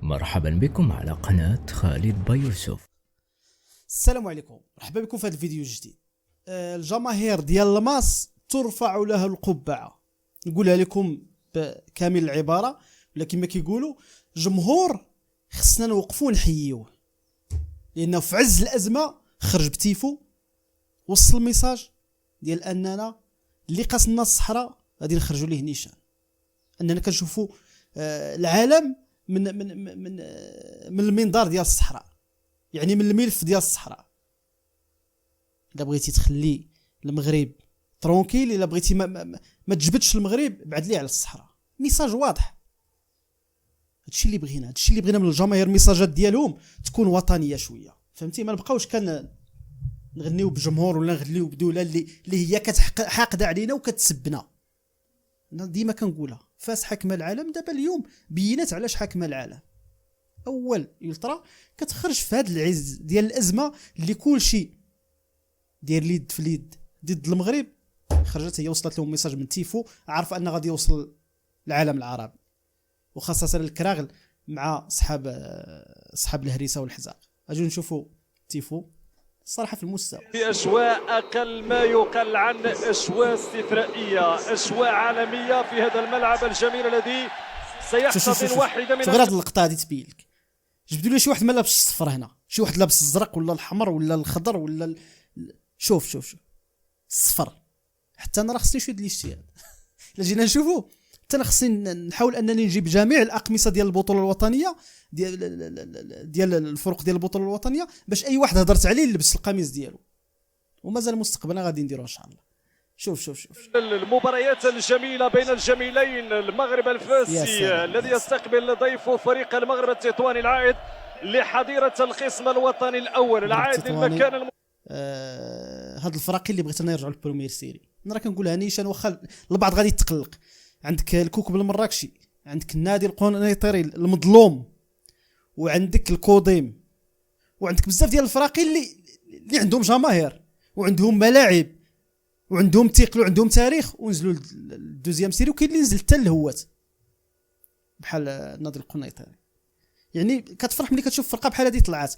مرحبا بكم على قناة خالد بايوسف. السلام عليكم، مرحبا بكم في هذا الفيديو الجديد. الجماهير ديال الماس ترفع لها القبعة، نقولها لكم بكامل العبارة ولا كما كيقولوا جمهور خصنا نوقفوا نحييوه، لانه في عز الازمه خرج بتيفو، وصل الميساج ديال اننا اللي قاسنا الصحراء غادي نخرجوا ليه نيشان، اننا كنشوفوا العالم من المنظار ديال الصحراء، يعني من الملف ديال الصحراء. الا بغيتي تخلي المغرب ترونكيل، الا بغيتي ما تجبدش المغرب، بعد ليه على الصحراء. ميساج واضح، هادشي اللي بغينا، هادشي اللي بغينا من الجماهير. الميساجات ديالهم تكون وطنيه شويه، فهمتي؟ ما نبقاوش نغنيو بجمهور ولا نغنيو بدوله اللي هي حاقده علينا وكتسبنا. انا ديما كنقولها، فاس حكم العالم. دابا اليوم بينات علاش حكم العالم. اول يلترا كتخرج في هذا العز ديال الازمه اللي كلشي داير اليد في اليد ضد المغرب، خرجت هي وصلت لهم ميساج من تيفو، عارفه ان غادي يوصل العالم العربي، وخاصه الكراغل مع اصحاب الهريسه والحزاق. اجوا نشوفوا تيفو الصراحه في المستوى، في اجواء اقل ما يقال عن اجواء استثنائيه، اجواء عالميه في هذا الملعب الجميل الذي سيحتضن واحده من غير هذه اللقطه هذه تبين لك. جبدوا لي شي واحد ما لابس الصفر هنا، شي واحد لابس الزرق ولا الحمر ولا الخضر ولا شوف الصفر. حتى انا راه خصني شويه ديال الاجتهاد. الا جينا نشوفوا، حتى انا خصني نحاول انني نجيب جميع الاقمصه ديال البطوله الوطنيه، ديال الفرق ديال البطوله الوطنيه، باش اي واحد هضرت عليه يلبس القميص ديالو. ومازال مستقبلا غادي نديرو ان شاء الله. شوف المباريات الجميلة بين الجميلين، المغرب الفاسي الذي يستقبل ضيفه فريق المغرب التطواني العائد لحظيرة القسم الوطني الأول، العائد للمكان هاد الفرق اللي بغيت انا يرجعوا للبريمير سيري. انا راه كنقولها نيشان، واخا البعض غادي يتقلق. عندك الكوكب المراكشي، عندك النادي القنيطري المظلوم، وعندك الكوديم، وعندك بزاف ديال الفرق اللي عندهم جماهير وعندهم ملاعب وعندهم تيقل وعندهم تاريخ، ونزلوا للدوزيام سيري. وكاين اللي نزل حتى الهوات بحال النادي القنيطري. يعني كتفرح ملي كتشوف فرقه بحال هذه طلعت،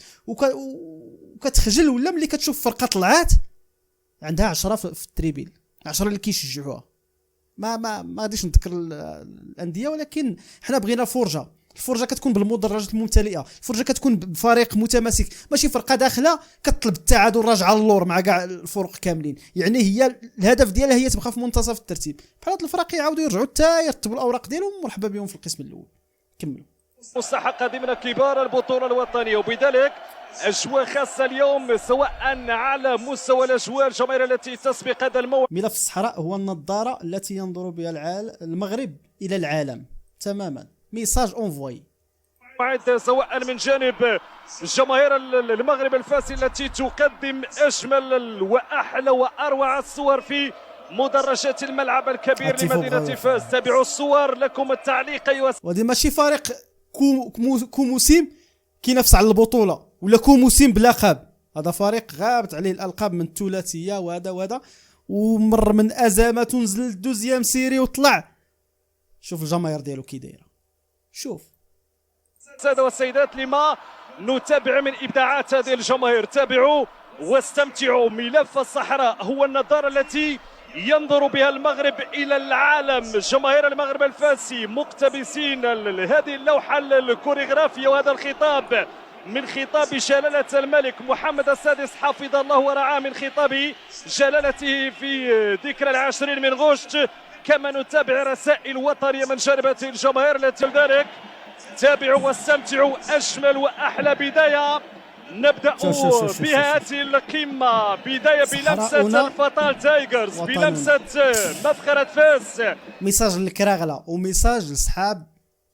وكتخجل ولا ملي كتشوف فرقه طلعت عندها 10 في التريبيل، 10 اللي كيشجعوها. ما غاديش نذكر الانديه، ولكن حنا بغينا الفرجه كتكون بالمدرجات الممتلئه، الفرجه كتكون بفريق متماسك، ماشي فرقه داخله كتطلب التعادل راجعه للور مع كاع الفرق كاملين. يعني هي الهدف ديالها هي تبقى في منتصف الترتيب. بحال هاد الفرق يعاودوا يرجعوا حتى يرتبوا الاوراق ديالهم، مرحبا بهم في القسم الاول. كملوا مستحقة ضمن كبار البطولة الوطنية، وبذلك أجواء خاصة اليوم سواء على مستوى الأجواء الجماهير التي تسبق هذا الموعد. ملف الصحراء هو النظارة التي ينظر بها المغرب إلى العالم تماما. ميساج اونفوي سواء من جانب جماهير المغرب الفاسي التي تقدم أجمل وأحلى وأروع الصور في مدرجات الملعب الكبير لمدينة فاس. تابعوا الصور، لكم التعليق أيها. وهذا ماشي فريق كوموسيم كينافس على البطولة، ولا كوموسيم بلقب. هذا فريق غابت عليه الألقاب من الثلاثية وهذا ومر من أزمات ونزل الدوزيام سيري وطلع. شوف الجماهير ديالو كي دايره. شوف السادة والسيدات، لما نتابع من إبداعات هذه الجماهير. تابعوا واستمتعوا. ملف الصحراء هو النظارة التي ينظر بها المغرب إلى العالم. جماهير المغرب الفاسي مقتبسين هذه اللوحة الكوريغرافية وهذا الخطاب من خطاب جلالة الملك محمد السادس حفظه الله ورعاه، من خطاب جلالته في ذكرى 20 من غشت. كما نتابع رسائل وطنية من جانب الجماهير التي ذلك. تابعوا واستمتعوا. أجمل وأحلى بداية نبدأ بها هذه القمة، بداية بلمسة الفطال تايجرز، بلمسة مفخرة فاس. ميساج للكراغلة وميساج لصحاب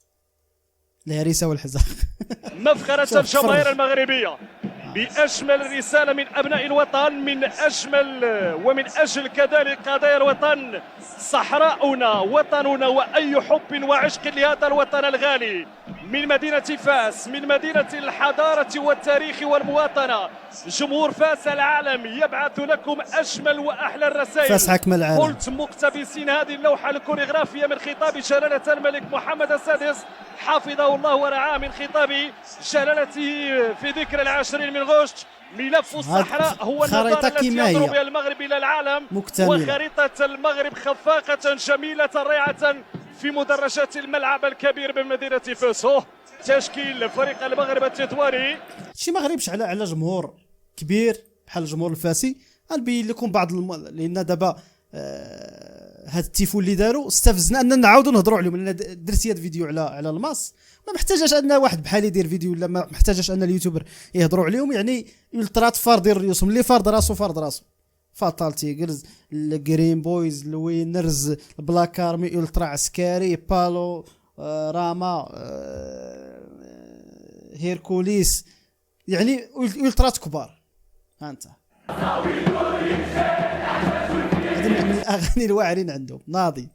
الهريسة والحزاق. مفخرة الجماهير المغربية بأجمل رسالة من أبناء الوطن، من أجمل ومن أجل كذلك قضايا الوطن. صحراؤنا وطننا، وأي حب وعشق لهذا الوطن الغالي. من مدينة فاس، من مدينة الحضارة والتاريخ والمواطنة. جمهور فاس العالم يبعث لكم أجمل وأحلى الرسائل. فاس حكم العالم. قلت مقتبسين هذه اللوحة الكوريغرافية من خطاب جلالة الملك محمد السادس حفظه الله ورعاه، من خطاب جلالته في ذكرى 20 من غشت. ملف الصحراء هو النظارة التي ينظر بها المغرب إلى العالم، وخريطة المغرب خفاقة جميلة رائعة في مدرجات الملعب الكبير بمدينة فاس. تشكيل فريق المغرب التطواني. شي ما غريبش على جمهور كبير بحال الجمهور الفاسي. غنبين لكم بعض لان دابا هاد التيفو اللي داروا استفزنا اننا نعاودوا نهضروا عليهم، لان درت هاد الفيديو على الماس، ما محتاجاش ان واحد بحالي يدير فيديو، ولا ما محتاجاش ان اليوتيوبر يهضروا عليهم. يعني الترات فرض الريوسهم اللي فرض راسو فاتال تيجرز، الجرين بويز، الوينرز، البلاك ارمي، الترا عسكري، بالو، راما، هيركوليس، يعني الترات كبار. ها انت هذا من الاغاني الواعرين عندهم. ناضي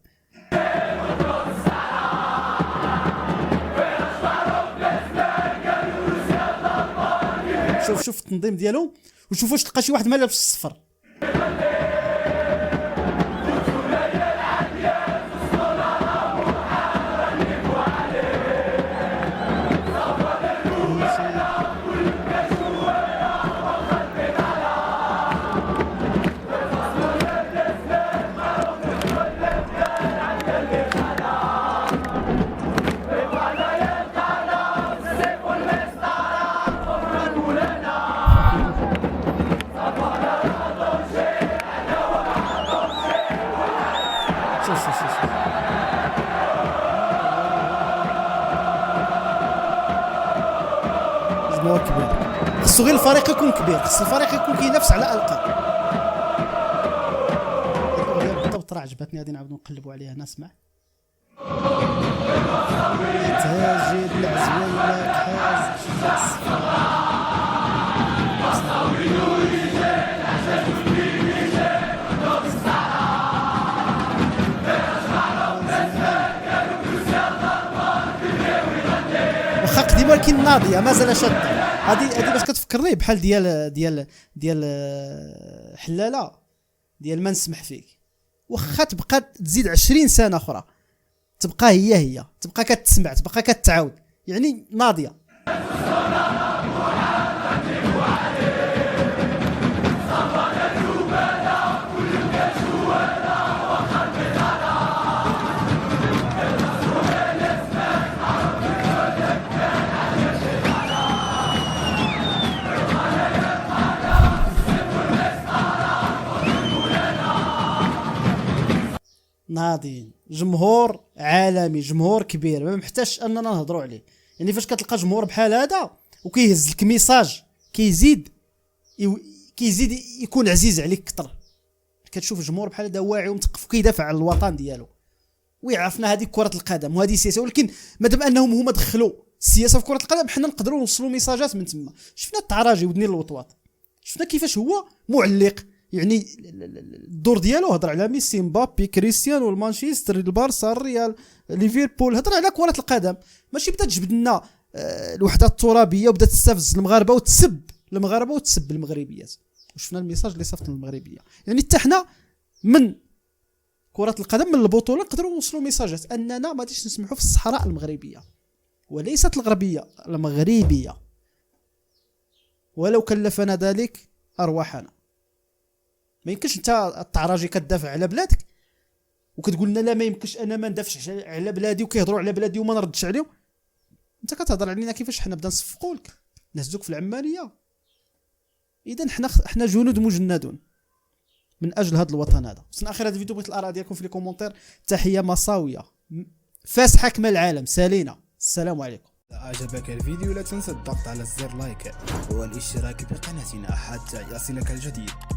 شوف التنظيم ديالو، وشوف واش تلقى شي واحد ما لابس الصفر. شوف جمهور كبير. خصو غير الفريق يكون كبير، خص الفريق يكون كينافس على القاب. بالضبط راه عجبتني، غادي نعاودو نقلبوا عليها نسمع. تهاجد العزوينة حاز واخا قديمه، ولكن ناضيه مازال شاده. هذه باش كتفكرني بحال ديال حلاله ديال ما نسمح فيك. واخا تبقى تزيد 20 سنه اخرى تبقى هي تبقى كتسمع، تبقى كتعاود، يعني ناضيه. ناضيين، جمهور عالمي، جمهور كبير ما محتاجش اننا نهضروا عليه. يعني فاش كتلقى جمهور بحال هذا وكيهز لك ميساج كيزيد يكون عزيز عليك اكثر. كتشوف جمهور بحال هذا واعي ومثقف وكيدافع على الوطن ديالو، ويعرفنا هذه كرة القدم وهذه السياسة. ولكن مادام انهم هما دخلوا السياسة في كرة القدم، حنا نقدروا نوصلوا ميساجات من تما. شفنا التعراجي ودني الوطواط، شفنا كيفاش هو معلق، يعني الدور ديالو هضر على ميسي، مبابي، كريستيانو، المانشستر، البارسا، الريال، ليفربول، هضر على كرة القدم. ماشي بدات تجبد لنا الوحدة الترابية وبدات تستفز المغاربة وتسب المغاربة وتسب المغربيات. وشفنا الميساج اللي صيفط للمغربية. يعني حتى حنا من كرة القدم من البطولة نقدروا نوصلوا ميساجات اننا ما غاديش نسمحوا في الصحراء المغربية وليست الغربية، المغربية، ولو كلفنا ذلك ارواحنا. ما يمكنش انت التعراجي كتدافع على بلادك وكتقول لنا لا ما يمكنش انا ما ندافعش على بلادي، وكيهضروا على بلادي وما نردش عليهم. انت كتهضر علينا كيفاش حنا بدا نصفقوا لك، نهزوك في العماليه. اذا حنا جنود مجندون من اجل هذا الوطن هذا. وصلنا اخر هذا الفيديو، بغيت الاراء ديالكم في لي كومونتير. تحيه مصاويه، فاس حاكمه العالم، سالينا. السلام عليكم. أعجبك الفيديو لا تنسى الضغط على زر لايك والاشتراك بقناتنا حتى يصلك الجديد.